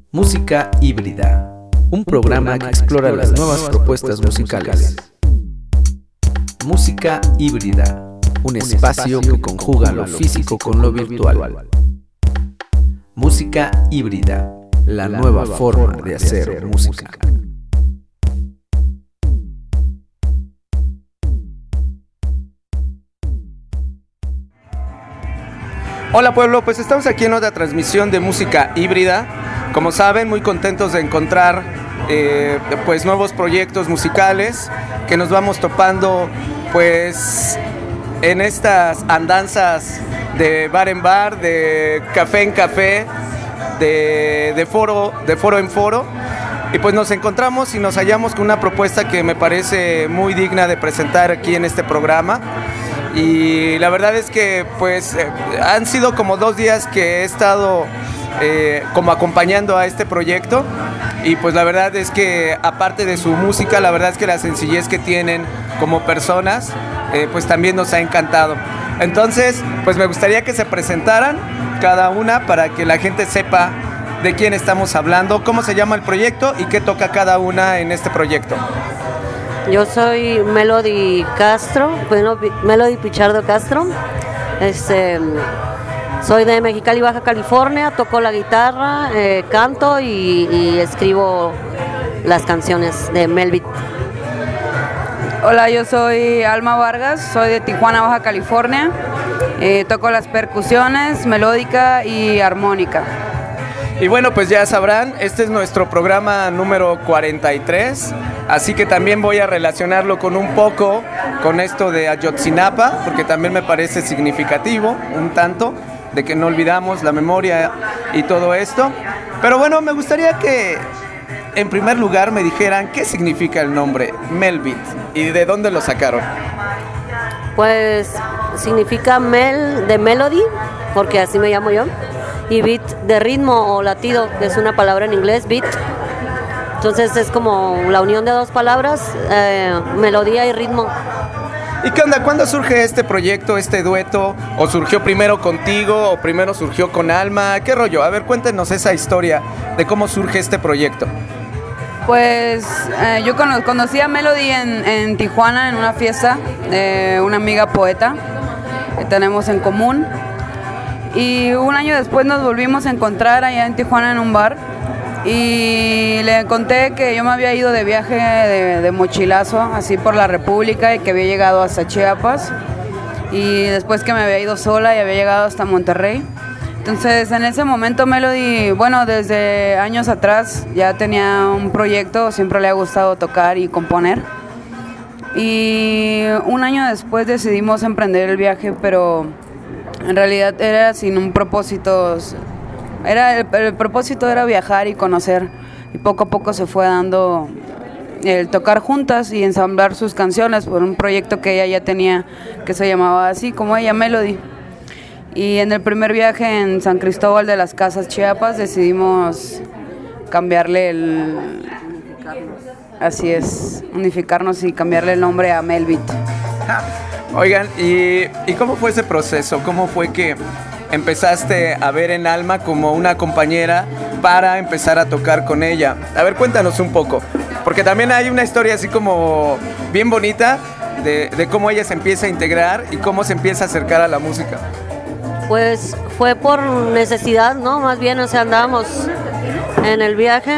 Música híbrida, un programa que explora las nuevas propuestas musicales. Música híbrida, un espacio que conjuga lo físico con lo virtual. Música híbrida, la nueva forma de hacer música. Hola pueblo, pues estamos aquí en otra transmisión de música híbrida. Como saben, muy contentos de encontrar pues nuevos proyectos musicales que nos vamos topando pues en estas andanzas de bar en bar, de café en café, de foro en foro. Y pues nos encontramos y nos hallamos con una propuesta que me parece muy digna de presentar aquí en este programa. Y la verdad es que pues han sido como 2 días que he estado como acompañando a este proyecto, y pues la verdad es que aparte de su música, la verdad es que la sencillez que tienen como personas pues también nos ha encantado. Entonces pues me gustaría que se presentaran cada una para que la gente sepa de quién estamos hablando, cómo se llama el proyecto y qué toca cada una en este proyecto. Yo soy Melody Castro, bueno, Melody Pichardo Castro. Soy de Mexicali, Baja California, toco la guitarra, canto y escribo las canciones de Melbeat. Hola, yo soy Alma Vargas, soy de Tijuana, Baja California. Toco las percusiones, melódica y armónica. Y bueno, pues ya sabrán, este es nuestro programa número 43, así que también voy a relacionarlo con un poco con esto de Ayotzinapa, porque también me parece significativo, un tanto, de que no olvidamos la memoria y todo esto. Pero bueno, me gustaría que en primer lugar me dijeran qué significa el nombre Melbeat y de dónde lo sacaron. Pues significa mel de melody, porque así me llamo yo, y beat de ritmo o latido, que es una palabra en inglés, beat. Entonces es como la unión de 2 palabras, melodía y ritmo. ¿Y qué onda? ¿Cuándo surge este proyecto, este dueto? ¿O surgió primero contigo o primero surgió con Alma? ¿Qué rollo? A ver, cuéntenos esa historia de cómo surge este proyecto. Pues yo conocí a Melody en Tijuana en una fiesta de una amiga poeta que tenemos en común. Y un año después nos volvimos a encontrar allá en Tijuana en un bar y le conté que yo me había ido de viaje de mochilazo así por la República y que había llegado hasta Chiapas, y después que me había ido sola y había llegado hasta Monterrey. Entonces en ese momento Melody, bueno, desde años atrás ya tenía un proyecto, siempre le ha gustado tocar y componer, y un año después decidimos emprender el viaje, pero en realidad era sin un propósito. El propósito era viajar y conocer, y poco a poco se fue dando el tocar juntas y ensamblar sus canciones por un proyecto que ella ya tenía, que se llamaba así como ella, Melody. Y en el primer viaje en San Cristóbal de las Casas, Chiapas, decidimos cambiarle unificarnos y cambiarle el nombre a Melbeat. Oigan, ¿y cómo fue ese proceso? ¿Cómo fue que empezaste a ver en Alma como una compañera para empezar a tocar con ella? A ver, cuéntanos un poco, porque también hay una historia así como bien bonita de cómo ella se empieza a integrar y cómo se empieza a acercar a la música. Pues fue por necesidad, ¿no? Más bien, o sea, andábamos en el viaje,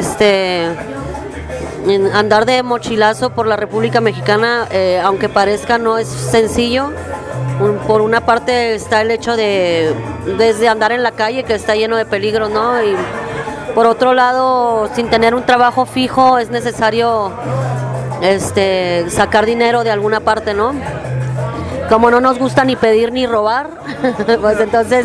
andar de mochilazo por la República Mexicana, aunque parezca no es sencillo. Por una parte está el hecho desde andar en la calle, que está lleno de peligros, ¿no? Y por otro lado, sin tener un trabajo fijo, es necesario sacar dinero de alguna parte, ¿no? Como no nos gusta ni pedir ni robar, pues entonces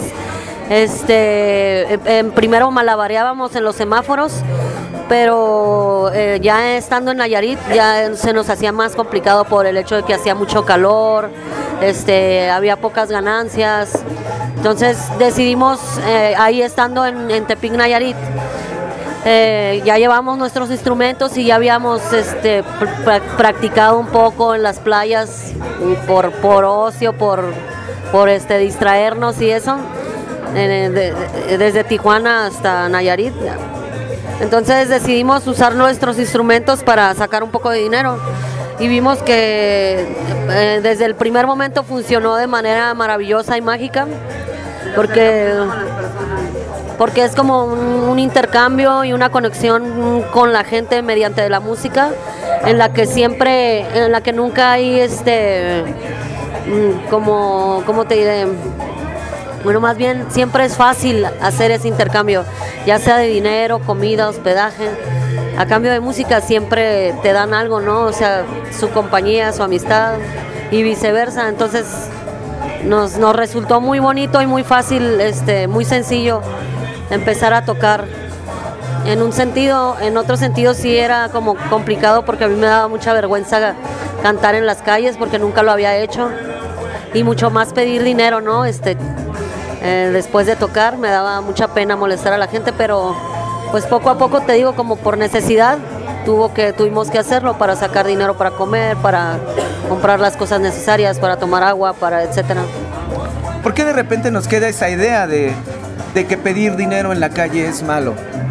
primero malabareábamos en los semáforos, pero ya estando en Nayarit ya se nos hacía más complicado por el hecho de que hacía mucho calor, había pocas ganancias. Entonces decidimos, ahí estando en Tepic, Nayarit, ya llevamos nuestros instrumentos y ya habíamos practicado un poco en las playas por ocio, por distraernos y eso, desde Tijuana hasta Nayarit. Entonces decidimos usar nuestros instrumentos para sacar un poco de dinero y vimos que desde el primer momento funcionó de manera maravillosa y mágica porque es como un intercambio y una conexión con la gente mediante la música en la que nunca hay ¿cómo te diré? Bueno, más bien siempre es fácil hacer ese intercambio, ya sea de dinero, comida, hospedaje. A cambio de música siempre te dan algo, ¿no? O sea, su compañía, su amistad y viceversa. Entonces nos resultó muy bonito y muy fácil, muy sencillo empezar a tocar. En otro sentido sí era como complicado porque a mí me daba mucha vergüenza cantar en las calles porque nunca lo había hecho y mucho más pedir dinero, ¿no? Después de tocar me daba mucha pena molestar a la gente, pero pues poco a poco, te digo, como por necesidad tuvimos que hacerlo para sacar dinero para comer, para comprar las cosas necesarias, para tomar agua, para etcétera. ¿Por qué de repente nos queda esa idea de que pedir dinero en la calle es malo?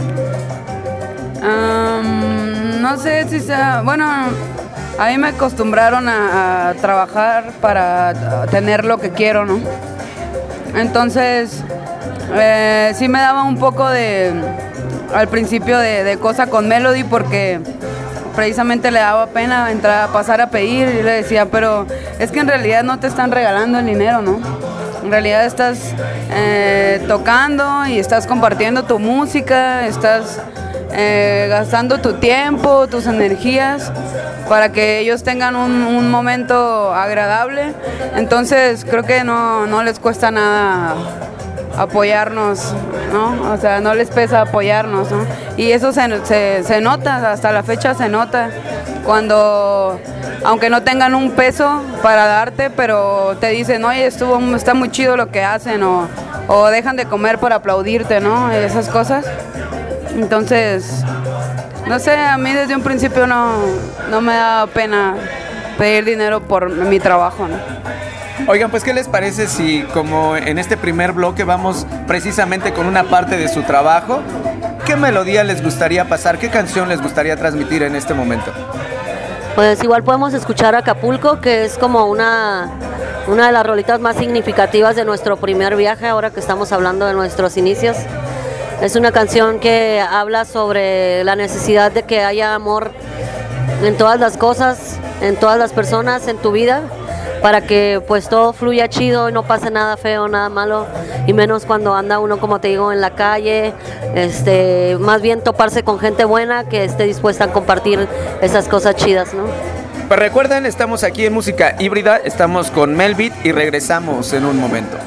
No sé si sea... Bueno, a mí me acostumbraron a trabajar para tener lo que quiero, ¿no? Entonces, sí me daba un poco al principio de cosa con Melody porque precisamente le daba pena pasar a pedir y le decía, pero es que en realidad no te están regalando el dinero, ¿no? En realidad estás tocando y estás compartiendo tu música, estás gastando tu tiempo, tus energías para que ellos tengan un momento agradable. Entonces creo que no les cuesta nada apoyarnos, ¿no? O sea, no les pesa apoyarnos, ¿no? Y eso se nota, hasta la fecha se nota, cuando, aunque no tengan un peso para darte, pero te dicen, oye, está muy chido lo que hacen, o dejan de comer para aplaudirte, ¿no? Esas cosas. Entonces, no sé, a mí desde un principio no me da pena pedir dinero por mi trabajo, ¿no? Oigan, pues, ¿qué les parece si, como en este primer bloque, vamos precisamente con una parte de su trabajo? ¿Qué melodía les gustaría pasar? ¿Qué canción les gustaría transmitir en este momento? Pues igual podemos escuchar Acapulco, que es como una de las rolitas más significativas de nuestro primer viaje, ahora que estamos hablando de nuestros inicios. Es una canción que habla sobre la necesidad de que haya amor en todas las cosas, en todas las personas, en tu vida, para que pues todo fluya chido y no pase nada feo, nada malo, y menos cuando anda uno, como te digo, en la calle, más bien toparse con gente buena que esté dispuesta a compartir esas cosas chidas, ¿no? Pues recuerden, estamos aquí en Música Híbrida, estamos con Melbeat y regresamos en un momento.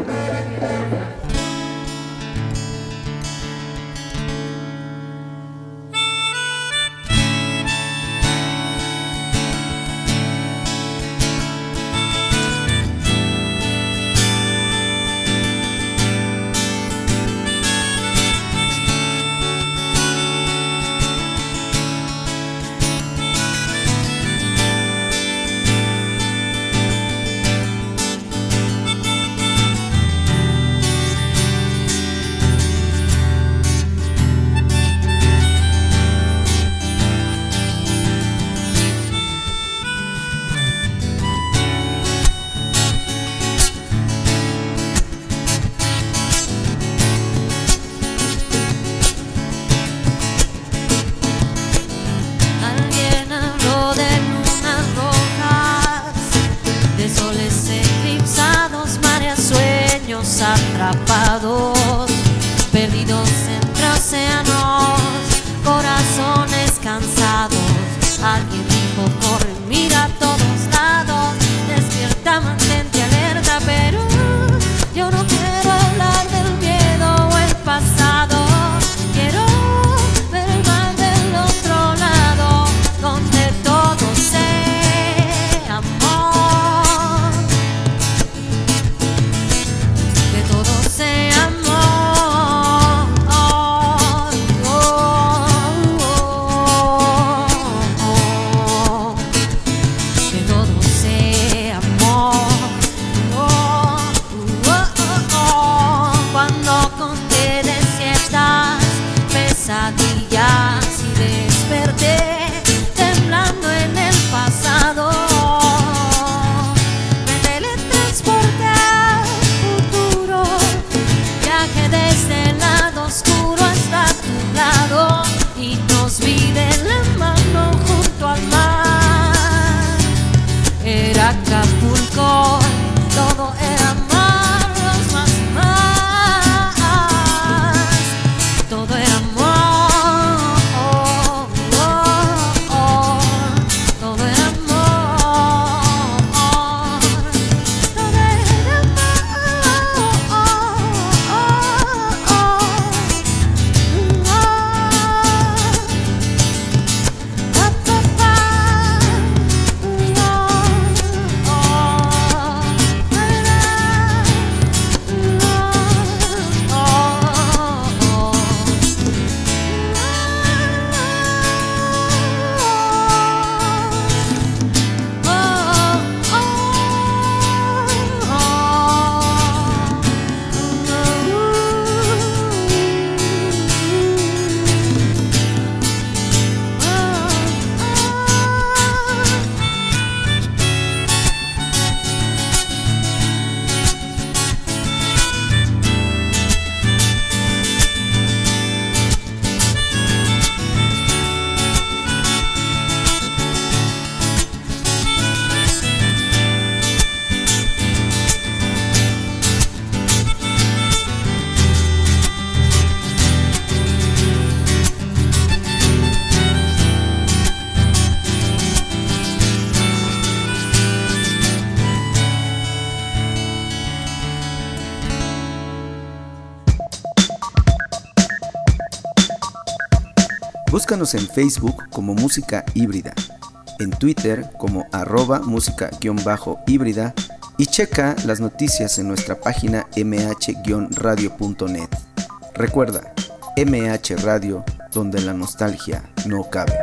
Atrapados, perdidos entre océanos, corazones cansados. Alguien dijo, corre, mira a todos lados, despierta, mantente alerta, pero yo no quiero hablar del miedo o el pasado. Quiero ver el mar del otro lado, donde todo sea amor, que todo sea amor. Búscanos en Facebook como Música Híbrida, en Twitter como @música_híbrida y checa las noticias en nuestra página mh-radio.net. Recuerda, MH Radio, donde la nostalgia no cabe.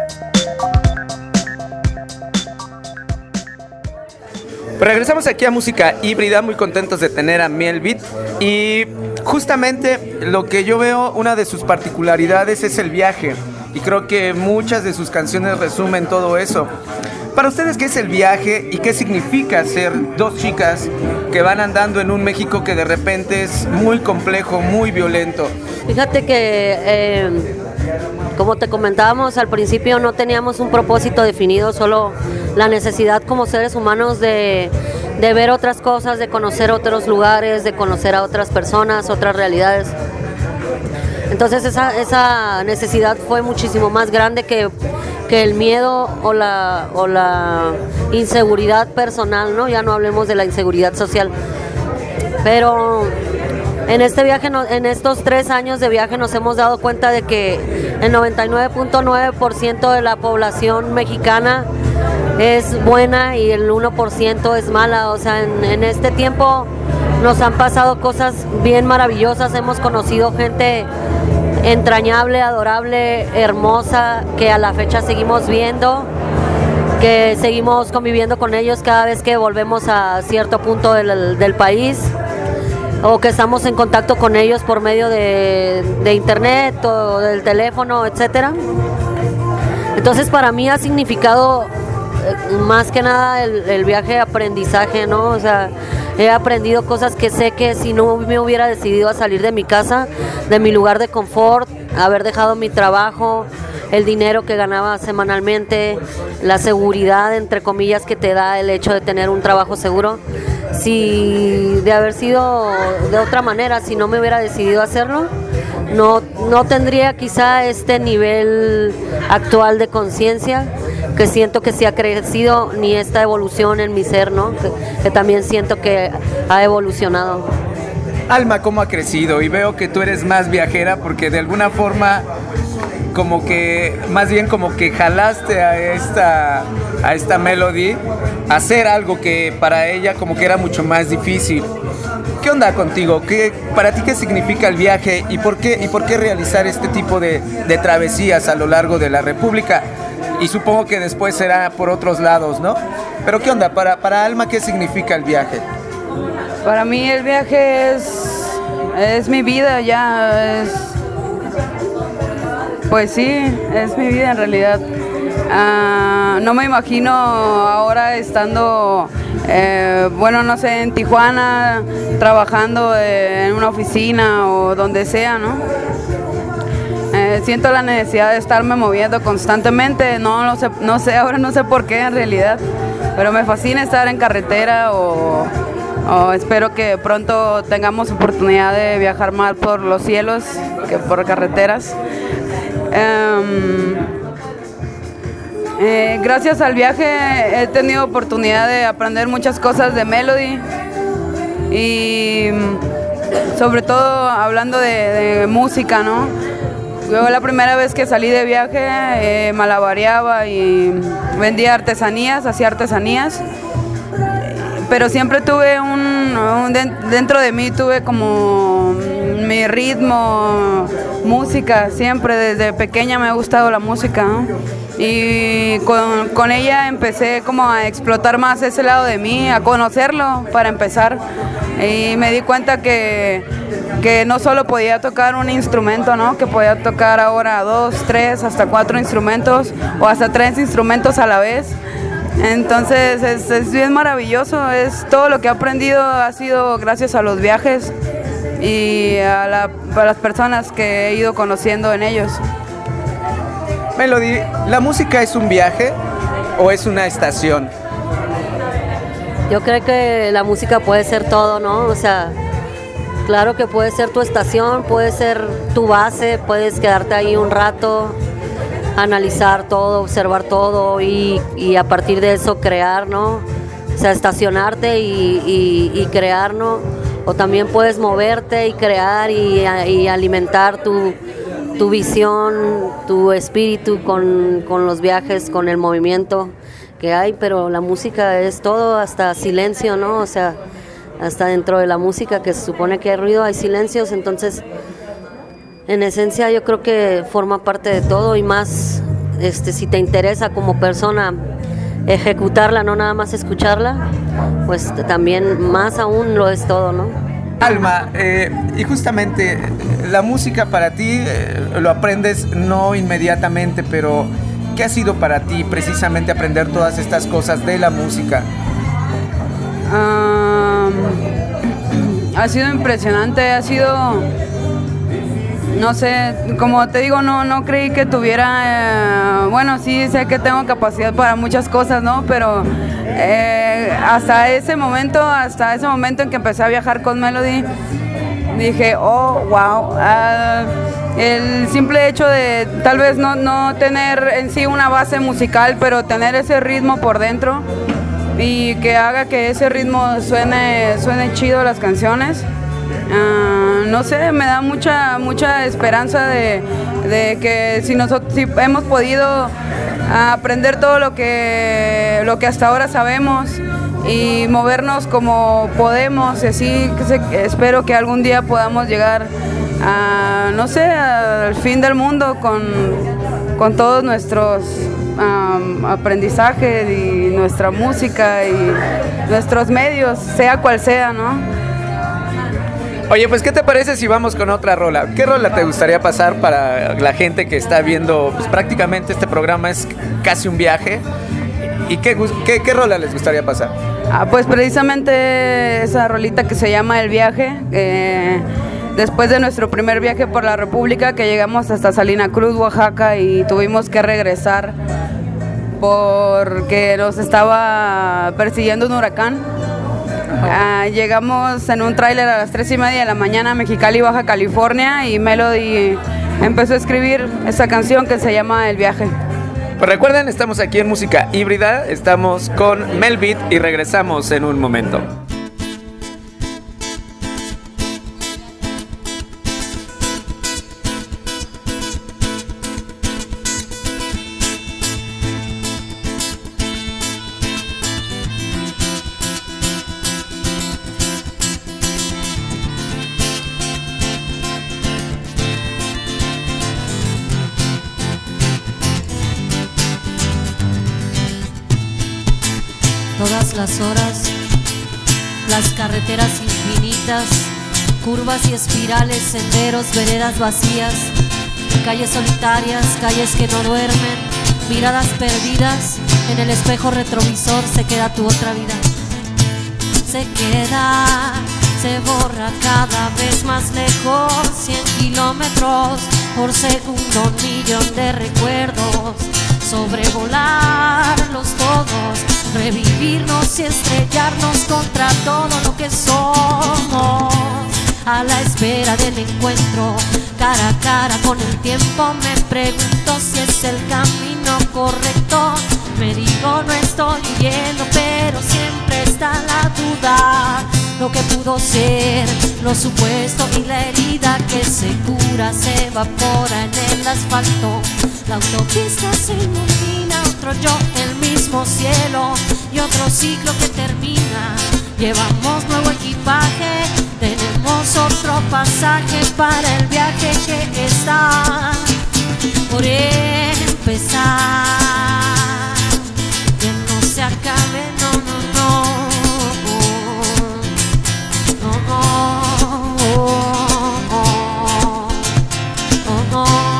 Pues regresamos aquí a Música Híbrida, muy contentos de tener a Melvit, y justamente lo que yo veo, una de sus particularidades es el viaje, y creo que muchas de sus canciones resumen todo eso. Para ustedes, ¿qué es el viaje y qué significa ser dos chicas que van andando en un México que de repente es muy complejo, muy violento? Fíjate que, como te comentábamos al principio, no teníamos un propósito definido, solo la necesidad como seres humanos de ver otras cosas, de conocer otros lugares, de conocer a otras personas, otras realidades. Entonces esa necesidad fue muchísimo más grande que el miedo o la inseguridad personal, ¿no? Ya no hablemos de la inseguridad social. Pero en este viaje, en estos 3 años de viaje, nos hemos dado cuenta de que el 99.9% de la población mexicana es buena y el 1% es mala. O sea, en este tiempo nos han pasado cosas bien maravillosas, hemos conocido gente entrañable, adorable, hermosa, que a la fecha seguimos viendo, que seguimos conviviendo con ellos cada vez que volvemos a cierto punto del país, o que estamos en contacto con ellos por medio de internet o del teléfono, etcétera. Entonces para mí ha significado más que nada el viaje de aprendizaje, ¿no? O sea, he aprendido cosas que sé que si no me hubiera decidido a salir de mi casa, de mi lugar de confort, haber dejado mi trabajo, el dinero que ganaba semanalmente, la seguridad, entre comillas, que te da el hecho de tener un trabajo seguro, si de haber sido de otra manera, si no me hubiera decidido hacerlo, no tendría quizá este nivel actual de conciencia que siento que sí ha crecido, ni esta evolución en mi ser, ¿no? Que también siento que ha evolucionado. Alma, ¿cómo ha crecido? Y veo que tú eres más viajera porque de alguna forma como que, más bien como que jalaste a esta Melody a hacer algo que para ella como que era mucho más difícil. ¿Qué onda contigo? ¿Para ti qué significa el viaje y por qué realizar este tipo de travesías a lo largo de la República? Y supongo que después será por otros lados, ¿no? Pero ¿qué onda? Para Alma, ¿qué significa el viaje? Para mí el viaje es mi vida, ya es... Pues sí, es mi vida en realidad. No me imagino ahora estando, no sé, en Tijuana, trabajando en una oficina o donde sea, ¿no? Siento la necesidad de estarme moviendo constantemente, no sé, ahora no sé por qué en realidad, pero me fascina estar en carretera o espero que pronto tengamos oportunidad de viajar más por los cielos que por carreteras. Gracias al viaje he tenido oportunidad de aprender muchas cosas de Melody y sobre todo hablando de música, ¿no? Yo la primera vez que salí de viaje malabareaba y vendía artesanías, hacía artesanías, pero siempre tuve dentro de mí tuve como mi ritmo, música, siempre desde pequeña me ha gustado la música, ¿no? Y con ella empecé como a explotar más ese lado de mí, a conocerlo para empezar, y me di cuenta que no solo podía tocar un instrumento, ¿no? Que podía tocar ahora 2, 3, hasta 4 instrumentos o hasta 3 instrumentos a la vez. Entonces es bien maravilloso, todo lo que he aprendido ha sido gracias a los viajes y a las personas que he ido conociendo en ellos. Melody, ¿la música es un viaje o es una estación? Yo creo que la música puede ser todo, ¿no? O sea, claro que puede ser tu estación, puede ser tu base, puedes quedarte ahí un rato, analizar todo, observar todo y a partir de eso crear, ¿no? O sea, estacionarte y crear, ¿no? O también puedes moverte y crear y alimentar tu visión, tu espíritu con los viajes, con el movimiento que hay, pero la música es todo, hasta silencio, ¿no? O sea, hasta dentro de la música que se supone que hay ruido, hay silencios, entonces en esencia yo creo que forma parte de todo y más si te interesa como persona ejecutarla, no nada más escucharla, pues también más aún lo es todo, ¿no? Alma, y justamente la música para ti lo aprendes no inmediatamente, pero ¿qué ha sido para ti precisamente aprender todas estas cosas de la música? Ha sido impresionante, ha sido, no sé, como te digo, no creí que tuviera, bueno, sí sé que tengo capacidad para muchas cosas, ¿no? Pero hasta ese momento en que empecé a viajar con Melody, dije, oh, wow, el simple hecho de tal vez no tener en sí una base musical, pero tener ese ritmo por dentro y que haga que ese ritmo suene chido las canciones. No sé, me da mucha esperanza de que si hemos podido aprender todo lo que hasta ahora sabemos y movernos como podemos, y así espero que algún día podamos llegar a, no sé, al fin del mundo con todos nuestros aprendizajes y nuestra música y nuestros medios, sea cual sea, ¿no? Oye, pues ¿qué te parece si vamos con otra rola? ¿Qué rola te gustaría pasar para la gente que está viendo? Pues prácticamente este programa es casi un viaje. ¿Y qué rola les gustaría pasar? Pues precisamente esa rolita que se llama El Viaje. Después de nuestro primer viaje por la República, que llegamos hasta Salina Cruz, Oaxaca, y tuvimos que regresar porque nos estaba persiguiendo un huracán. Llegamos en un tráiler a las 3:30 de la mañana a Mexicali, Baja California, y Melody empezó a escribir esa canción que se llama El Viaje. Pues recuerden, estamos aquí en Música Híbrida, estamos con Melbeat y regresamos en un momento. Todas las horas, las carreteras infinitas, curvas y espirales, senderos, veredas vacías, calles solitarias, calles que no duermen, miradas perdidas, en el espejo retrovisor se queda tu otra vida. Se queda, se borra cada vez más lejos, 100 kilómetros por segundo, 1 millón de recuerdos, sobrevolarlos todos, revivirnos y estrellarnos contra todo lo que somos, a la espera del encuentro, cara a cara con el tiempo. Me pregunto si es el camino correcto, me digo no estoy huyendo, pero siempre está la duda, lo que pudo ser, lo supuesto y la herida que se cura se evapora en el asfalto. La autopista se ilumina, otro yo, el mismo cielo y otro ciclo que termina. Llevamos nuevo equipaje, tenemos otro pasaje para el viaje que está por empezar. Que no se acabe, no, no, no, no, no, no, no, no.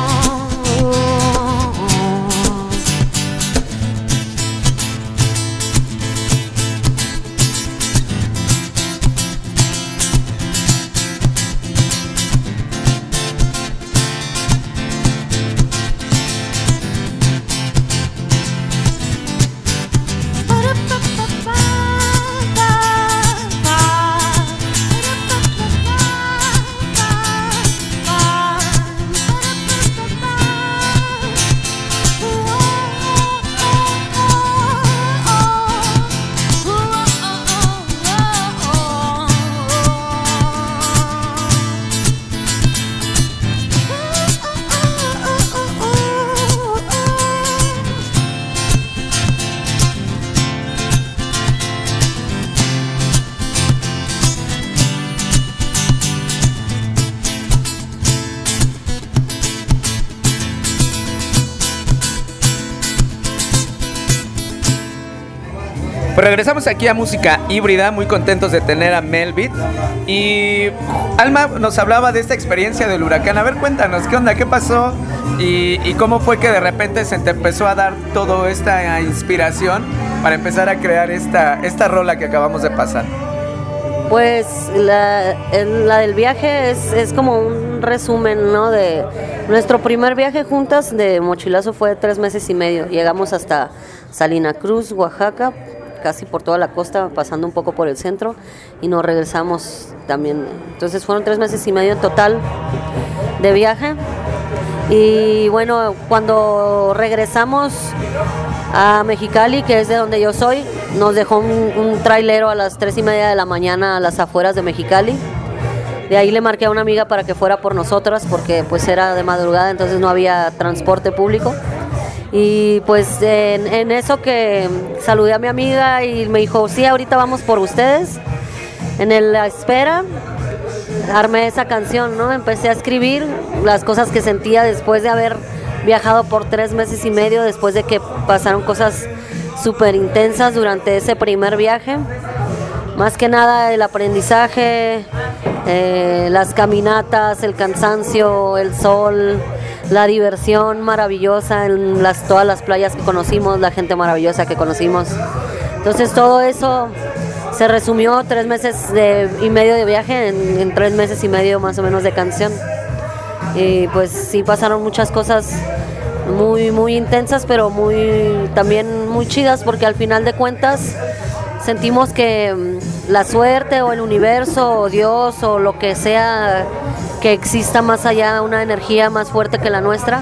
Pues regresamos aquí a Música Híbrida, muy contentos de tener a Melbit. Y Alma nos hablaba de esta experiencia del huracán. A ver, cuéntanos, ¿qué onda? ¿Qué pasó? ¿Y cómo fue que de repente se te empezó a dar toda esta inspiración para empezar a crear esta rola que acabamos de pasar? Pues la del viaje es como un resumen, ¿no? De nuestro primer viaje juntas de mochilazo fue 3 meses y medio. Llegamos hasta Salina Cruz, Oaxaca, casi por toda la costa, pasando un poco por el centro, y nos regresamos también. Entonces fueron 3 meses y medio en total de viaje. Y bueno, cuando regresamos a Mexicali, que es de donde yo soy, nos dejó un trailero a las 3:30 de la mañana a las afueras de Mexicali. De ahí le marqué a una amiga para que fuera por nosotras, porque pues era de madrugada, entonces no había transporte público. Y pues en eso que saludé a mi amiga y me dijo, sí, ahorita vamos por ustedes. En la espera armé esa canción, ¿no? Empecé a escribir las cosas que sentía después de haber viajado por 3 meses y medio, después de que pasaron cosas súper intensas durante ese primer viaje. Más que nada el aprendizaje, las caminatas, el cansancio, el sol, la diversión maravillosa en todas las playas que conocimos, la gente maravillosa que conocimos. Entonces todo eso se resumió 3 meses y medio de viaje en 3 meses y medio más o menos de canción. Y pues sí pasaron muchas cosas muy, muy intensas, pero también muy chidas, porque al final de cuentas sentimos que la suerte o el universo o Dios o lo que sea que exista más allá, una energía más fuerte que la nuestra,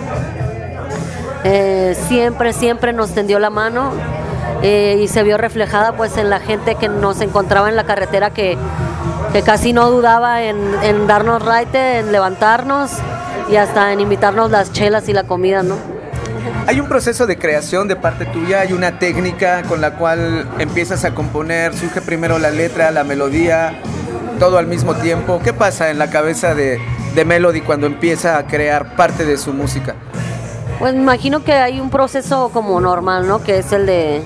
siempre nos tendió la mano, y se vio reflejada pues en la gente que nos encontraba en la carretera, que casi no dudaba en darnos raite, en levantarnos y hasta en invitarnos las chelas y la comida, ¿no? Hay un proceso de creación de parte tuya, hay una técnica con la cual empiezas a componer, surge primero la letra, la melodía, todo al mismo tiempo. ¿Qué pasa en la cabeza de Melody cuando empieza a crear parte de su música? Pues me imagino que hay un proceso como normal, ¿no? Que es el de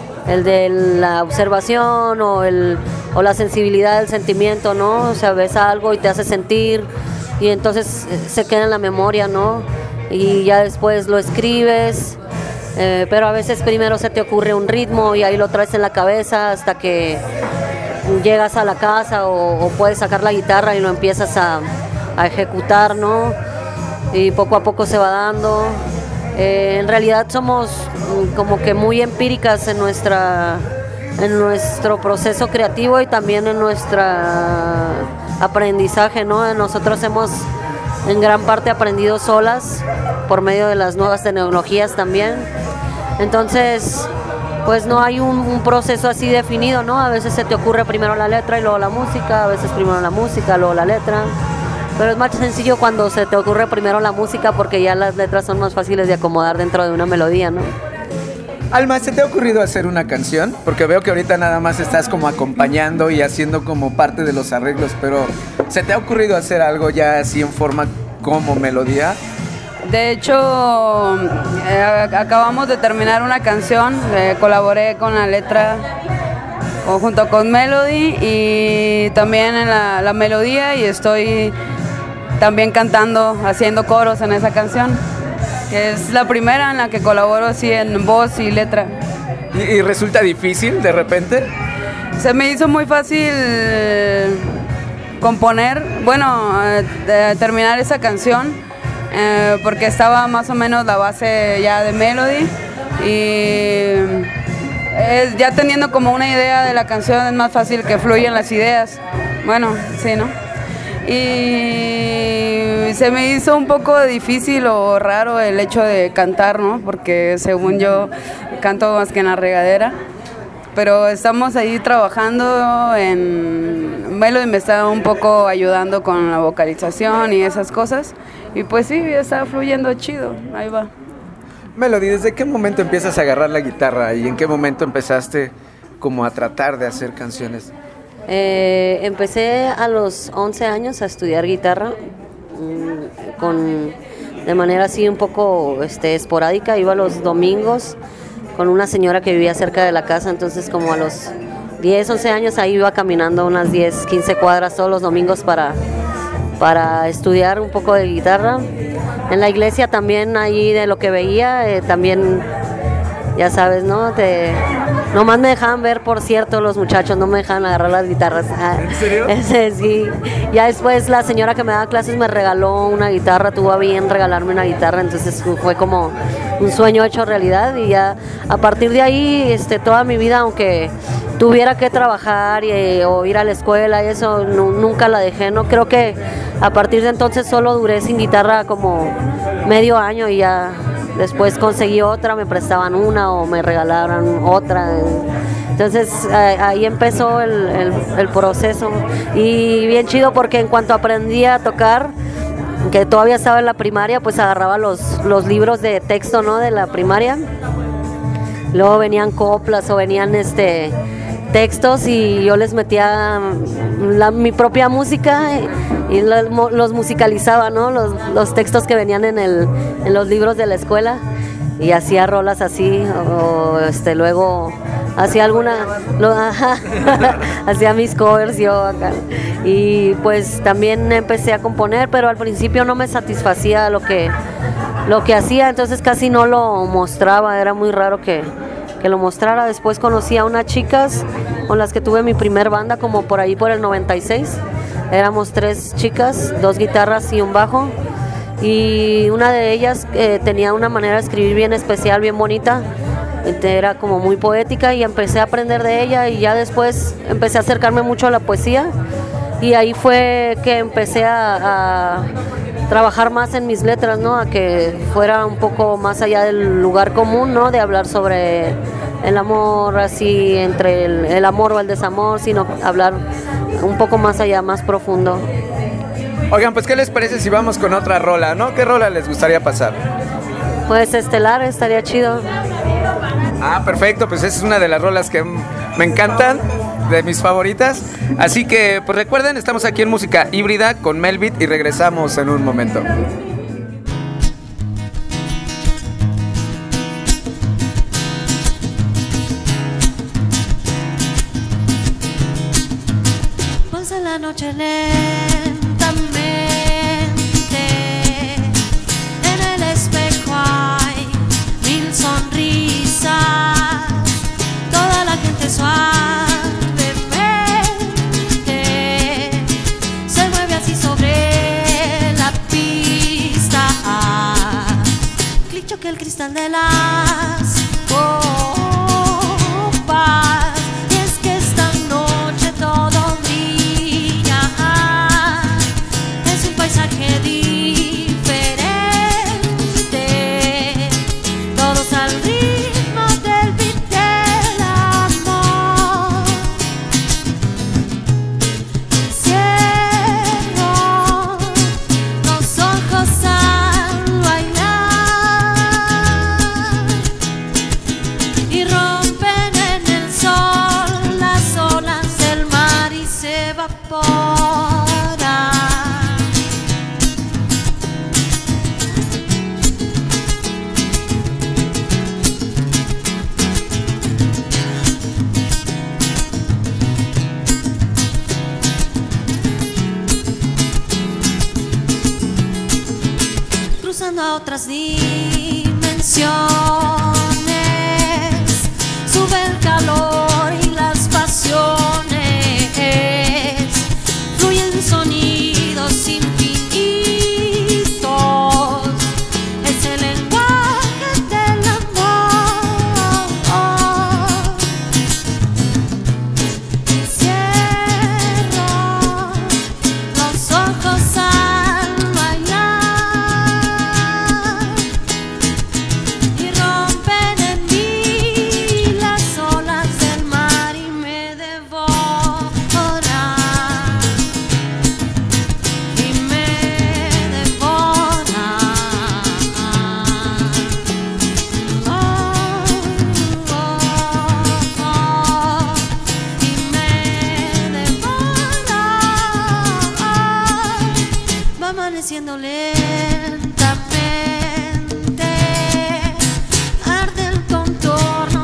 la observación o la sensibilidad del sentimiento, ¿no? O sea, ves algo y te hace sentir y entonces se queda en la memoria, ¿no? Y ya después lo escribes, pero a veces primero se te ocurre un ritmo y ahí lo traes en la cabeza hasta que llegas a la casa o puedes sacar la guitarra y lo empiezas a ejecutar, ¿no? Y poco a poco se va dando. En realidad somos como que muy empíricas en nuestro proceso creativo y también en nuestro aprendizaje, ¿no? Nosotros hemos en gran parte aprendido solas por medio de las nuevas tecnologías también. Entonces, pues no hay un proceso así definido, ¿no? A veces se te ocurre primero la letra y luego la música, a veces primero la música, luego la letra. Pero es más sencillo cuando se te ocurre primero la música, porque ya las letras son más fáciles de acomodar dentro de una melodía, ¿no? Alma, ¿se te ha ocurrido hacer una canción? Porque veo que ahorita nada más estás como acompañando y haciendo como parte de los arreglos, pero ¿se te ha ocurrido hacer algo ya así en forma como melodía? De hecho, acabamos de terminar una canción, colaboré con la letra junto con Melody y también en la melodía, y estoy también cantando, haciendo coros en esa canción, que es la primera en la que colaboro así en voz y letra. ¿Y resulta difícil de repente? Se me hizo muy fácil componer, terminar esa canción, porque estaba más o menos la base ya de Melody, y ya teniendo como una idea de la canción es más fácil que fluyan las ideas. Bueno, sí, ¿no? Y se me hizo un poco difícil o raro el hecho de cantar, ¿no? Porque según yo canto más que en la regadera. Pero estamos ahí trabajando en... Melody me está un poco ayudando con la vocalización y esas cosas. Y pues sí, está fluyendo chido, ahí va. Melody, ¿desde qué momento empiezas a agarrar la guitarra y en qué momento empezaste como a tratar de hacer canciones? Empecé a los 11 años a estudiar guitarra, de manera así un poco esporádica. Iba los domingos con una señora que vivía cerca de la casa, entonces como a los 10, 11 años ahí iba caminando unas 10, 15 cuadras todos los domingos para estudiar un poco de guitarra. En la iglesia también, ahí de lo que veía, también, ya sabes, ¿no? Nomás me dejaban ver, por cierto, los muchachos, no me dejaban agarrar las guitarras. ¿En serio? Sí. Ya después la señora que me daba clases me regaló una guitarra, tuvo a bien regalarme una guitarra, entonces fue como un sueño hecho realidad, y ya a partir de ahí, toda mi vida, aunque tuviera que trabajar o ir a la escuela y eso, nunca la dejé, ¿no? Creo que a partir de entonces solo duré sin guitarra como medio año y ya después conseguí otra, me prestaban una o me regalaron otra. Entonces ahí empezó el proceso, y bien chido porque en cuanto aprendí a tocar, que todavía estaba en la primaria, pues agarraba los libros de texto, ¿no? De la primaria. Luego venían coplas o venían textos, y yo les metía mi propia música y los musicalizaba, ¿no? Los textos que venían en los libros de la escuela, y hacía rolas así, o luego hacía hacía mis covers yo acá, y pues también empecé a componer, pero al principio no me satisfacía lo que hacía, entonces casi no lo mostraba, era muy raro que lo mostrara. Después conocí a unas chicas con las que tuve mi primer banda, como por ahí por el 96. Éramos 3 chicas, 2 guitarras y un bajo, y una de ellas tenía una manera de escribir bien especial, bien bonita, era como muy poética, y empecé a aprender de ella, y ya después empecé a acercarme mucho a la poesía, y ahí fue que empecé a trabajar más en mis letras, ¿no? A que fuera un poco más allá del lugar común, ¿no? De hablar sobre el amor, así, entre el amor o el desamor, sino hablar un poco más allá, más profundo. Oigan, pues ¿qué les parece si vamos con otra rola, no? ¿Qué rola les gustaría pasar? Pues Estelar estaría chido. Ah, perfecto, pues esa es una de las rolas que me encantan, de mis favoritas. Así que, pues recuerden, estamos aquí en Música Híbrida con Melvit y regresamos en un momento. Pasa la noche lentamente, en el espejo hay 1000 sonrisas, toda la gente suavemente se mueve así sobre la pista. Clic choque el cristal de las copas, y es que esta noche todo brilla, es un paisaje diferente, todos al ritmo del beat del amor. Cierro los ojos al bailar y rompen en el sol las olas del mar y se evaporan. Cruzando a otras dimensiones, sube el calor y las pasiones, fluyen sonidos infinitos, es el lenguaje del amor. Cierro los ojos al bailar y rompen en mí las olas del mar y me devoran, y me devoran. Y me devoran. Va amaneciendo lentamente, arde el contorno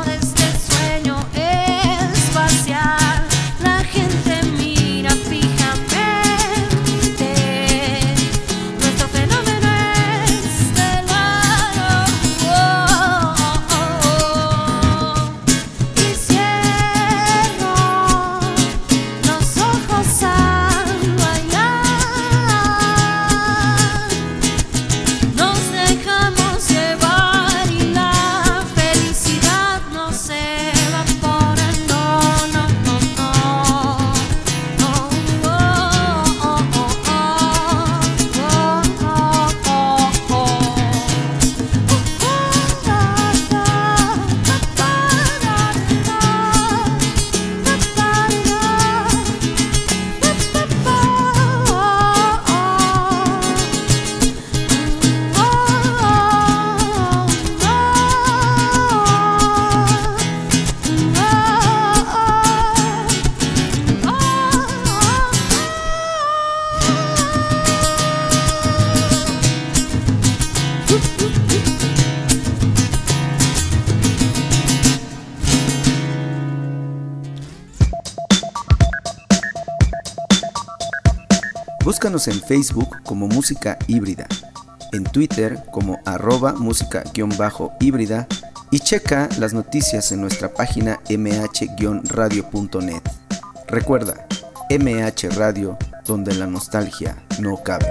Búscanos en Facebook como Música Híbrida, en Twitter como @música_híbrida y checa las noticias en nuestra página mh-radio.net. Recuerda, MH Radio, donde la nostalgia no cabe.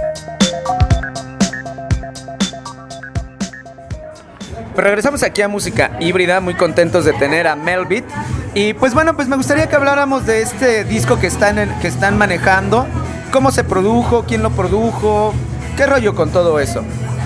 Pues regresamos aquí a Música Híbrida, muy contentos de tener a Melbeat. Y pues bueno, pues me gustaría que habláramos de este disco que están manejando. ¿Cómo se produjo? ¿Quién lo produjo? ¿Qué rollo con todo eso?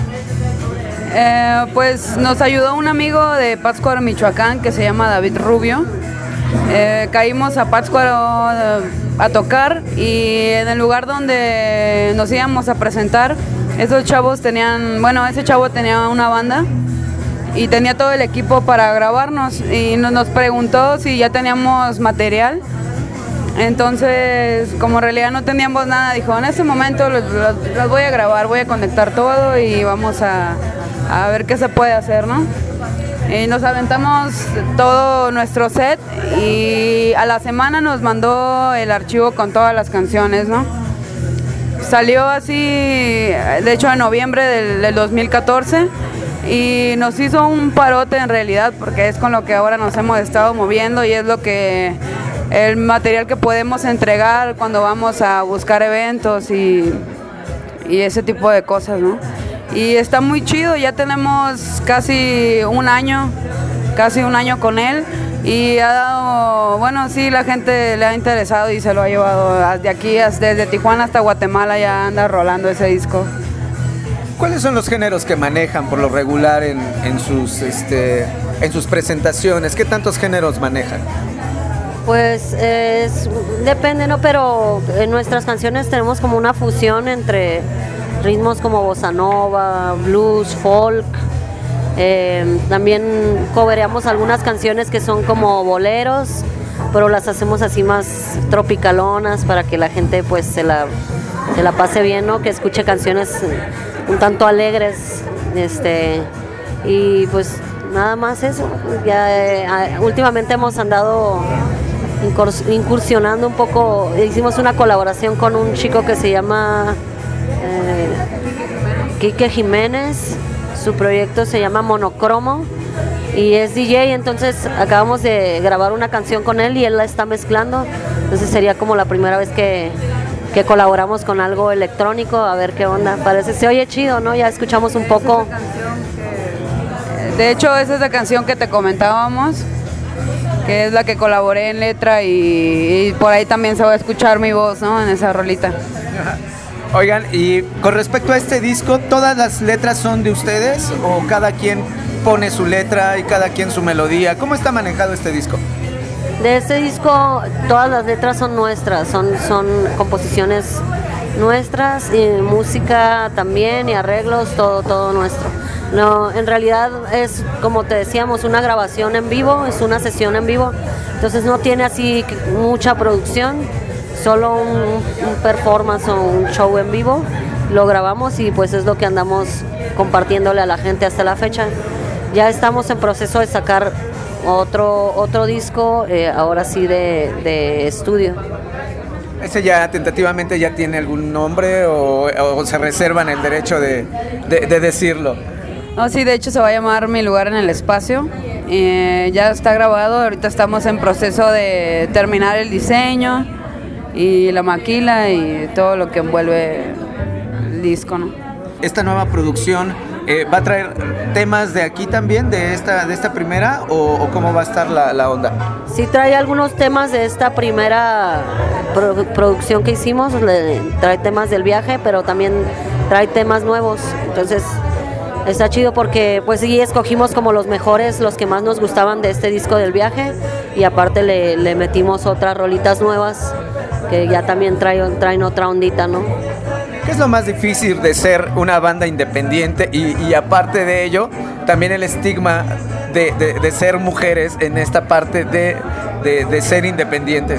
Pues nos ayudó un amigo de Pátzcuaro, Michoacán, que se llama David Rubio. Caímos a Pátzcuaro a tocar y en el lugar donde nos íbamos a presentar, ese chavo tenía una banda y tenía todo el equipo para grabarnos y nos preguntó si ya teníamos material. Entonces, como en realidad no teníamos nada, dijo, en este momento los voy a grabar, voy a conectar todo y vamos a ver qué se puede hacer, ¿no? Y nos aventamos todo nuestro set y a la semana nos mandó el archivo con todas las canciones, ¿no? Salió así, de hecho en noviembre del 2014 y nos hizo un parote en realidad porque es con lo que ahora nos hemos estado moviendo y es el material que podemos entregar cuando vamos a buscar eventos y ese tipo de cosas, ¿no? Y está muy chido, ya tenemos casi un año con él y ha dado, bueno, sí, la gente le ha interesado y se lo ha llevado de aquí, desde Tijuana hasta Guatemala ya anda rolando ese disco. ¿Cuáles son los géneros que manejan por lo regular en sus presentaciones? ¿Qué tantos géneros manejan? Pues depende, ¿no? Pero en nuestras canciones tenemos como una fusión entre ritmos como bossa nova, blues, folk. También covereamos algunas canciones que son como boleros, pero las hacemos así más tropicalonas para que la gente pues se la pase bien, ¿no? Que escuche canciones un tanto alegres, y pues nada más eso. Ya últimamente hemos andado incursionando un poco, hicimos una colaboración con un chico que se llama Quique Jiménez, su proyecto se llama Monocromo y es DJ, entonces acabamos de grabar una canción con él y él la está mezclando, entonces sería como la primera vez que colaboramos con algo electrónico, a ver qué onda, se oye chido, ¿no? Ya escuchamos un poco. De hecho, esa es la canción que te comentábamos, que es la que colaboré en letra y por ahí también se va a escuchar mi voz, ¿no? En esa rolita. Oigan, y con respecto a este disco, ¿todas las letras son de ustedes o cada quien pone su letra y cada quien su melodía? ¿Cómo está manejado este disco? De este disco todas las letras son nuestras, son composiciones nuestras y música también y arreglos, todo nuestro. No, en realidad es, como te decíamos, una grabación en vivo, es una sesión en vivo, entonces no tiene así mucha producción, solo un performance o un show en vivo, lo grabamos y pues es lo que andamos compartiéndole a la gente hasta la fecha. Ya estamos en proceso de sacar otro disco, ahora sí de estudio. ¿Ese ya tentativamente ya tiene algún nombre o se reservan el derecho de decirlo? No, sí, de hecho se va a llamar Mi Lugar en el Espacio. Ya está grabado, ahorita estamos en proceso de terminar el diseño y la maquila y todo lo que envuelve el disco, ¿no? Esta nueva producción ¿va a traer temas de aquí también, de esta primera, o cómo va a estar la onda? Sí, trae algunos temas de esta primera producción que hicimos, trae temas del viaje, pero también trae temas nuevos, entonces está chido porque pues sí escogimos como los mejores, los que más nos gustaban de este disco del viaje y aparte le metimos otras rolitas nuevas que ya también traen otra ondita, ¿no? ¿Qué es lo más difícil de ser una banda independiente y aparte de ello, también el estigma de ser mujeres en esta parte de ser independientes?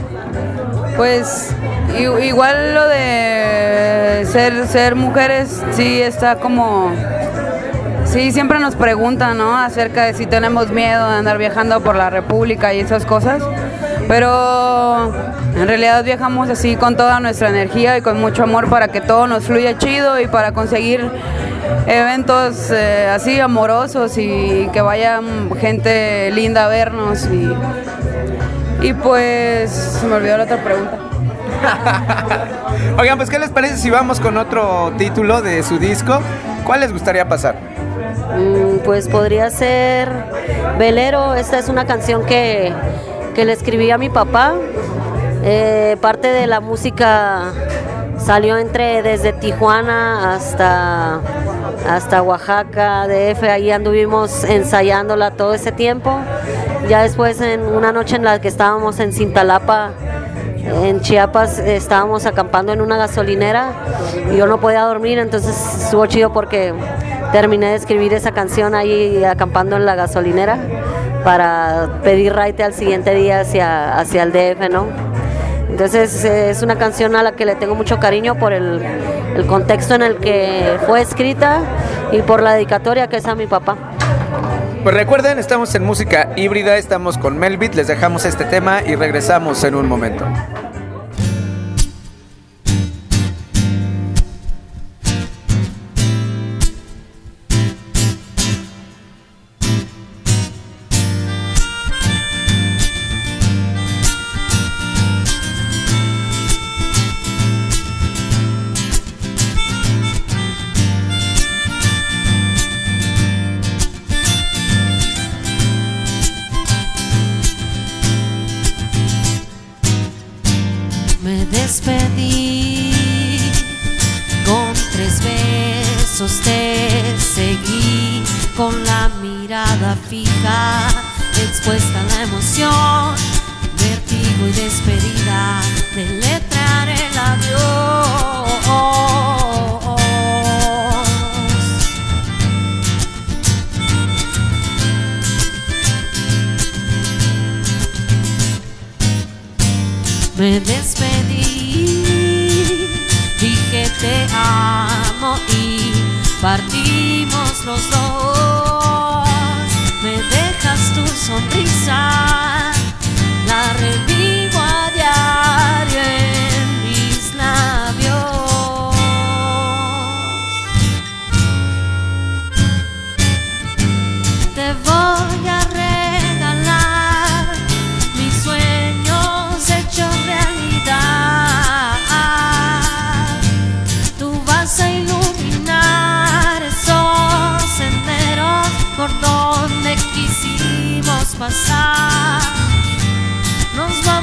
Pues igual lo de ser mujeres sí está como... Sí, siempre nos preguntan, ¿no? Acerca de si tenemos miedo de andar viajando por la República y esas cosas, pero En realidad viajamos así con toda nuestra energía y con mucho amor para que todo nos fluya chido y para conseguir eventos así amorosos y que vaya gente linda a vernos y pues se me olvidó la otra pregunta. Oigan, pues ¿qué les parece si vamos con otro título de su disco? ¿Cuál les gustaría pasar? Pues podría ser Velero. Esta es una canción que le escribí a mi papá. Parte de la música salió desde Tijuana hasta Oaxaca, DF. Ahí anduvimos ensayándola todo ese tiempo. Ya después, en una noche en la que estábamos en Cintalapa, en Chiapas, estábamos acampando en una gasolinera y yo no podía dormir, entonces estuvo chido porque terminé de escribir esa canción ahí acampando en la gasolinera para pedir raite al siguiente día hacia el DF, ¿no? Entonces es una canción a la que le tengo mucho cariño por el contexto en el que fue escrita y por la dedicatoria que es a mi papá. Pues recuerden, estamos en Música Híbrida, estamos con Melbit, les dejamos este tema y regresamos en un momento. Despedí con 3 besos, te seguí con la mirada fija, expuesta a la emoción, vértigo y despedida, deletrear el adiós. Me despedí, dije te amo y partimos los dos. Me dejas tu sonrisa, la revivo a diario en mis labios. Te voy a regalar mis sueños hechos realidad. Tú vas a iluminar esos senderos por donde quisimos pasar. Nos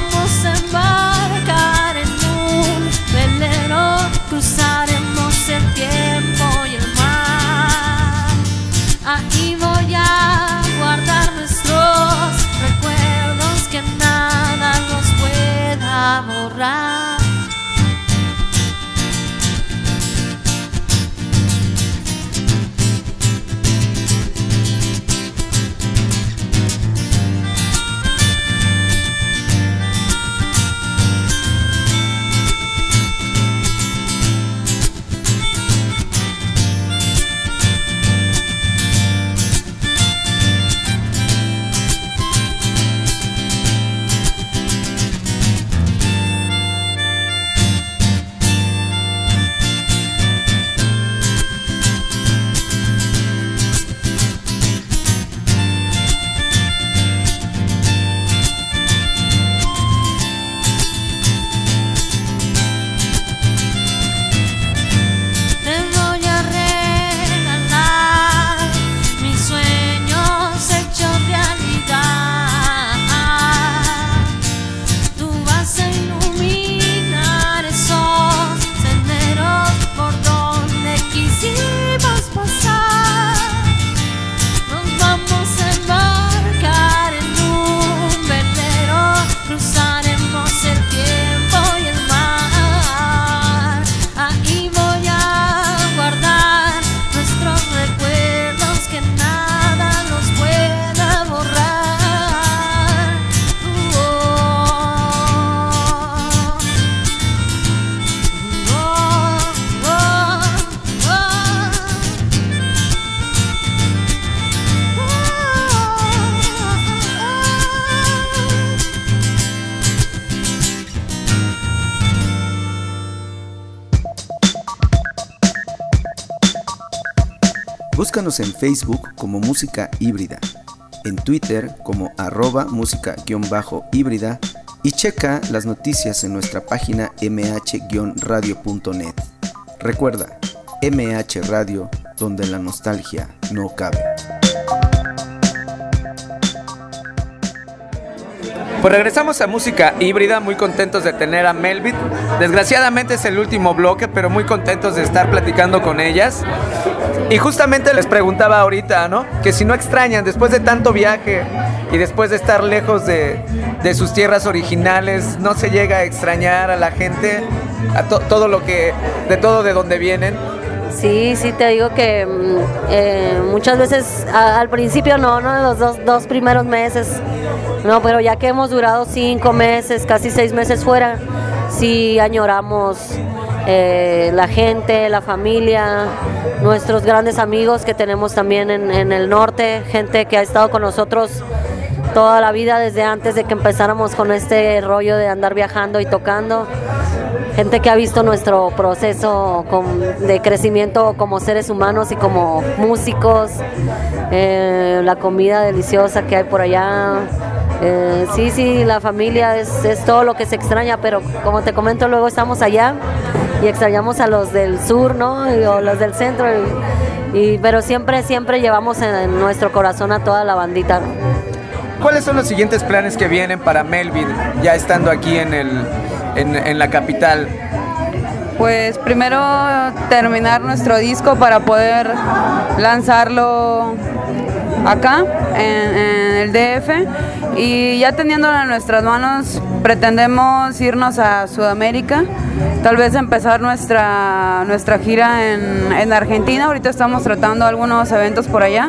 Búscanos en Facebook como Música Híbrida, en Twitter como @música_híbrida y checa las noticias en nuestra página mh-radio.net. Recuerda, MH Radio, donde la nostalgia no cabe. Pues regresamos a Música Híbrida, muy contentos de tener a Melvin. Desgraciadamente es el último bloque, pero muy contentos de estar platicando con ellas. Y justamente les preguntaba ahorita, ¿no? Que si no extrañan, después de tanto viaje y después de estar lejos de sus tierras originales, ¿no se llega a extrañar a la gente, a todo de donde vienen? Sí, te digo que muchas veces al principio no los dos primeros meses, no, pero ya que hemos durado 5 meses, casi 6 meses fuera, sí añoramos la gente, la familia, nuestros grandes amigos que tenemos también en el norte, gente que ha estado con nosotros toda la vida desde antes de que empezáramos con este rollo de andar viajando y tocando. Gente que ha visto nuestro proceso de crecimiento como seres humanos y como músicos, la comida deliciosa que hay por allá. Sí, la familia es todo lo que se extraña, pero como te comento, luego estamos allá y extrañamos a los del sur, ¿no? O los del centro, pero siempre llevamos en nuestro corazón a toda la bandita. ¿Cuáles son los siguientes planes que vienen para Melvin, ya estando aquí en la capital? Pues primero terminar nuestro disco para poder lanzarlo acá en el DF, y ya teniéndolo en nuestras manos pretendemos irnos a Sudamérica, tal vez empezar nuestra gira en Argentina. Ahorita estamos tratando algunos eventos por allá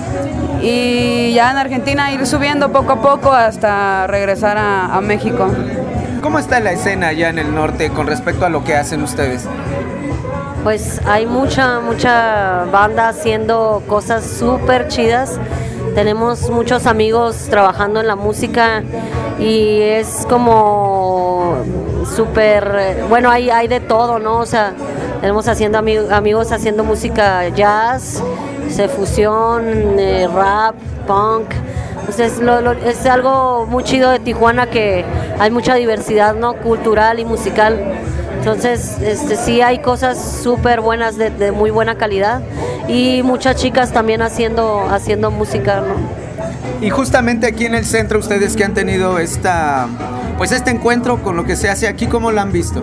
y ya en Argentina ir subiendo poco a poco hasta regresar a México. ¿Cómo está la escena allá en el norte con respecto a lo que hacen ustedes? Pues hay mucha banda haciendo cosas súper chidas. Tenemos muchos amigos trabajando en la música y es como súper, bueno, hay de todo, ¿no? O sea, tenemos haciendo amigos haciendo música jazz, fusión, rap, punk. Entonces es algo muy chido de Tijuana, que hay mucha diversidad, ¿no? Cultural y musical. Entonces sí hay cosas súper buenas de muy buena calidad y muchas chicas también haciendo música, ¿no? Y justamente aquí en el centro, ustedes que han tenido este encuentro con lo que se hace aquí, ¿cómo lo han visto?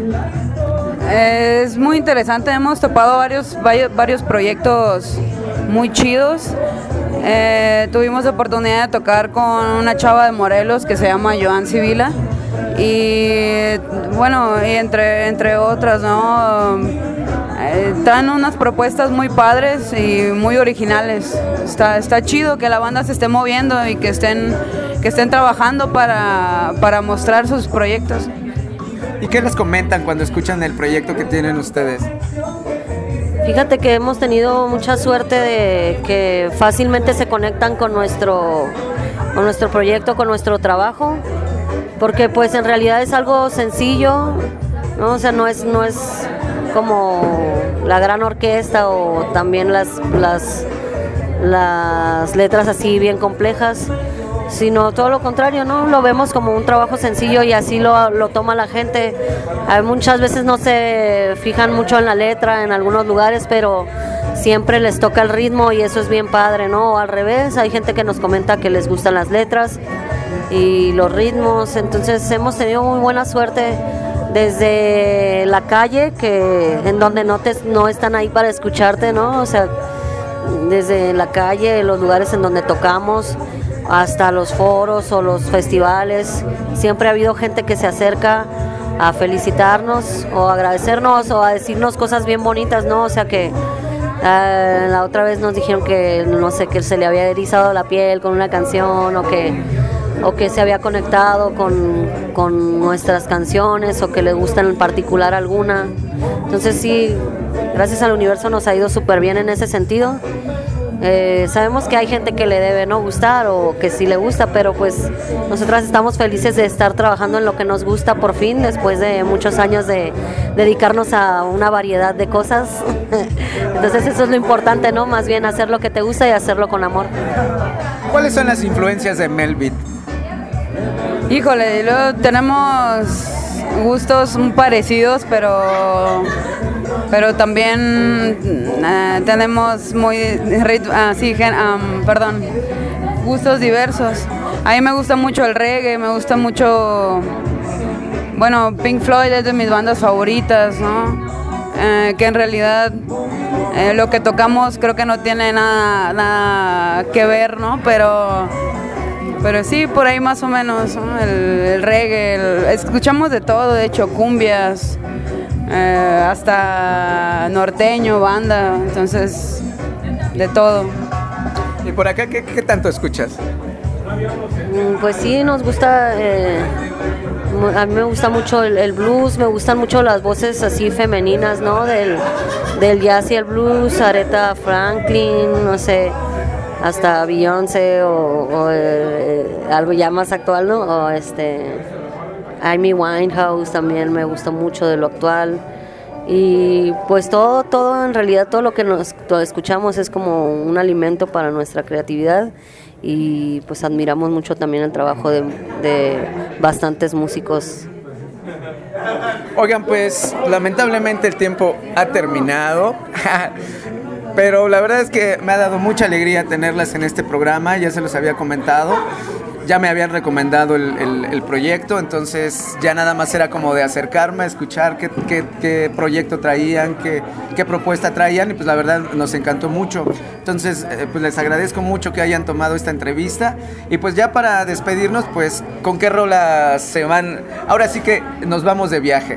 Es muy interesante, hemos topado varios proyectos muy chidos. Tuvimos la oportunidad de tocar con una chava de Morelos que se llama Joan Sibila, y bueno, y entre otras, ¿no? Traen unas propuestas muy padres y muy originales. Está chido que la banda se esté moviendo y que estén trabajando para mostrar sus proyectos. ¿Y qué les comentan cuando escuchan el proyecto que tienen ustedes? Fíjate que hemos tenido mucha suerte de que fácilmente se conectan con nuestro proyecto, con nuestro trabajo, porque pues en realidad es algo sencillo, ¿no? O sea, no es como la gran orquesta o también las letras así bien complejas, sino todo lo contrario, ¿no? Lo vemos como un trabajo sencillo y así lo toma la gente. Muchas veces no se fijan mucho en la letra en algunos lugares, pero siempre les toca el ritmo y eso es bien padre, ¿no? O al revés, hay gente que nos comenta que les gustan las letras y los ritmos. Entonces hemos tenido muy buena suerte desde la calle, que en donde no están ahí para escucharte, ¿no? O sea, desde la calle, los lugares en donde tocamos, hasta los foros o los festivales, siempre ha habido gente que se acerca a felicitarnos o agradecernos o a decirnos cosas bien bonitas, ¿no? O sea que la otra vez nos dijeron que, no sé, que se le había erizado la piel con una canción o que se había conectado con nuestras canciones o que le gustan en particular alguna. Entonces sí, gracias al universo nos ha ido súper bien en ese sentido. Sabemos que hay gente que le debe no gustar o que sí le gusta, pero pues nosotras estamos felices de estar trabajando en lo que nos gusta por fin, después de muchos años de dedicarnos a una variedad de cosas. Entonces eso es lo importante, ¿no? Más bien hacer lo que te gusta y hacerlo con amor. ¿Cuáles son las influencias de Melbeat? Híjole, luego tenemos gustos muy parecidos, pero también tenemos gustos diversos. A mí me gusta mucho el reggae, me gusta mucho, bueno, Pink Floyd es de mis bandas favoritas, ¿no? Que en realidad lo que tocamos creo que no tiene nada que ver, ¿no? Pero sí, por ahí más o menos, ¿no? El reggae, escuchamos de todo, de hecho, cumbias, hasta norteño, banda, entonces, de todo. ¿Y por acá qué tanto escuchas? Pues sí, nos gusta, a mí me gusta mucho el blues, me gustan mucho las voces así femeninas, ¿no? Del jazz y el blues, Aretha Franklin, no sé, hasta Beyoncé o algo ya más actual, ¿no? O Amy Winehouse también me gusta mucho de lo actual. Y pues todo en realidad, todo lo que todo escuchamos es como un alimento para nuestra creatividad, y pues admiramos mucho también el trabajo de bastantes músicos. Oigan, pues lamentablemente el tiempo ha terminado. Pero la verdad es que me ha dado mucha alegría tenerlas en este programa, ya se los había comentado, ya me habían recomendado el proyecto, entonces ya nada más era como de acercarme a escuchar qué proyecto traían, qué propuesta traían, y pues la verdad nos encantó mucho. Entonces pues les agradezco mucho que hayan tomado esta entrevista, y pues ya para despedirnos, pues ¿con qué rolas se van? Ahora sí que nos vamos de viaje.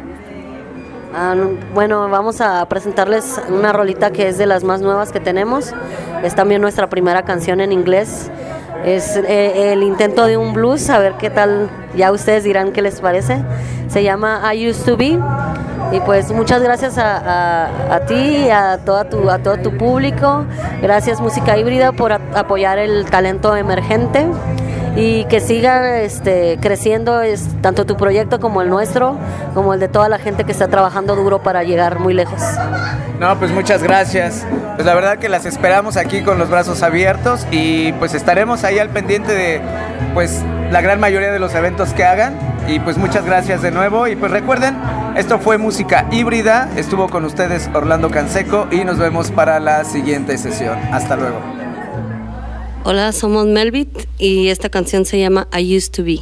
Bueno, vamos a presentarles una rolita que es de las más nuevas que tenemos. Es también nuestra primera canción en inglés. Es el intento de un blues, a ver qué tal, ya ustedes dirán qué les parece. Se llama I Used to Be. Y pues muchas gracias a ti y a todo tu público. Gracias Música Híbrida por apoyar el talento emergente, y que siga creciendo tanto tu proyecto como el nuestro, como el de toda la gente que está trabajando duro para llegar muy lejos. No, pues muchas gracias. Pues la verdad que las esperamos aquí con los brazos abiertos, y pues estaremos ahí al pendiente de pues la gran mayoría de los eventos que hagan, y pues muchas gracias de nuevo. Y pues recuerden, esto fue Música Híbrida, estuvo con ustedes Orlando Canseco, y nos vemos para la siguiente sesión. Hasta luego. Hola, somos Melbeat y esta canción se llama I Used to Be.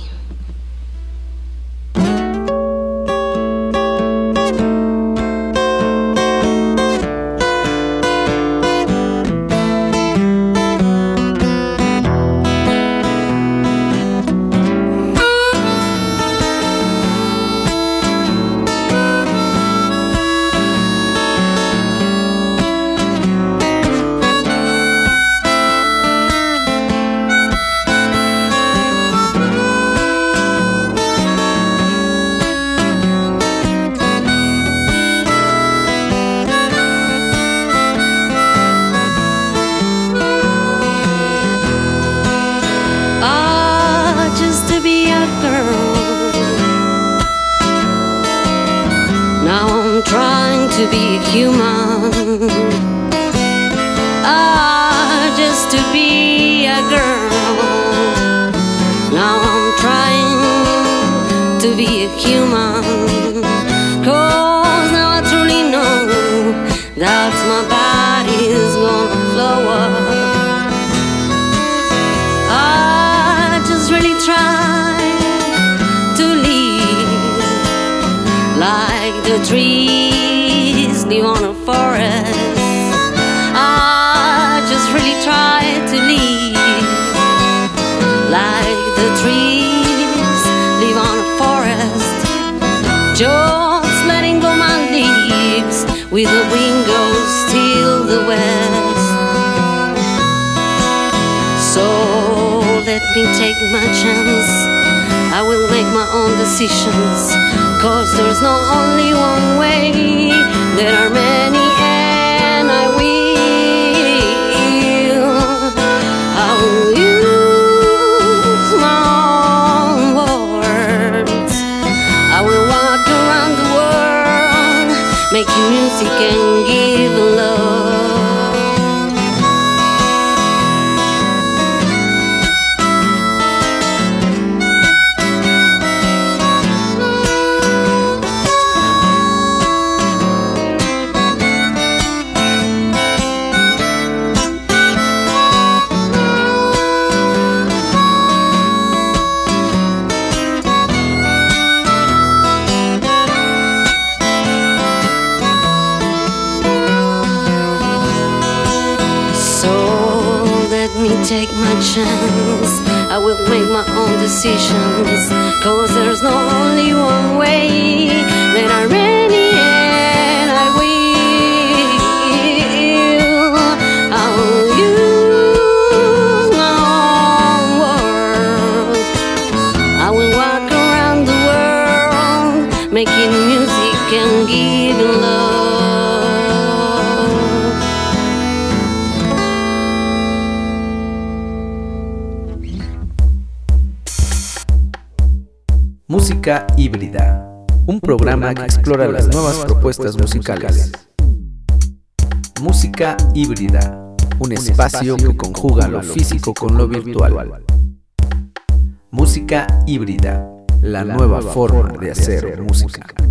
To be human, just to be a girl. Now I'm trying to be a human, 'cause now I truly know that my body is gonna flow up. I just really try to live like the trees live on a forest. I just really try to live like the trees live on a forest. Just letting go my leaves with the wind goes till the west. So let me take my chance, I will make my own decisions, 'cause there's no only one way, there are many, and I will take my chance. I will make my own decisions, 'cause there's no only one way that I really am. I will use my own words. I will walk around the world making music and giving love. Música híbrida, un programa que explora las nuevas propuestas musicales. Música híbrida, un espacio que conjuga lo físico con lo virtual. Música híbrida, la nueva forma de hacer música.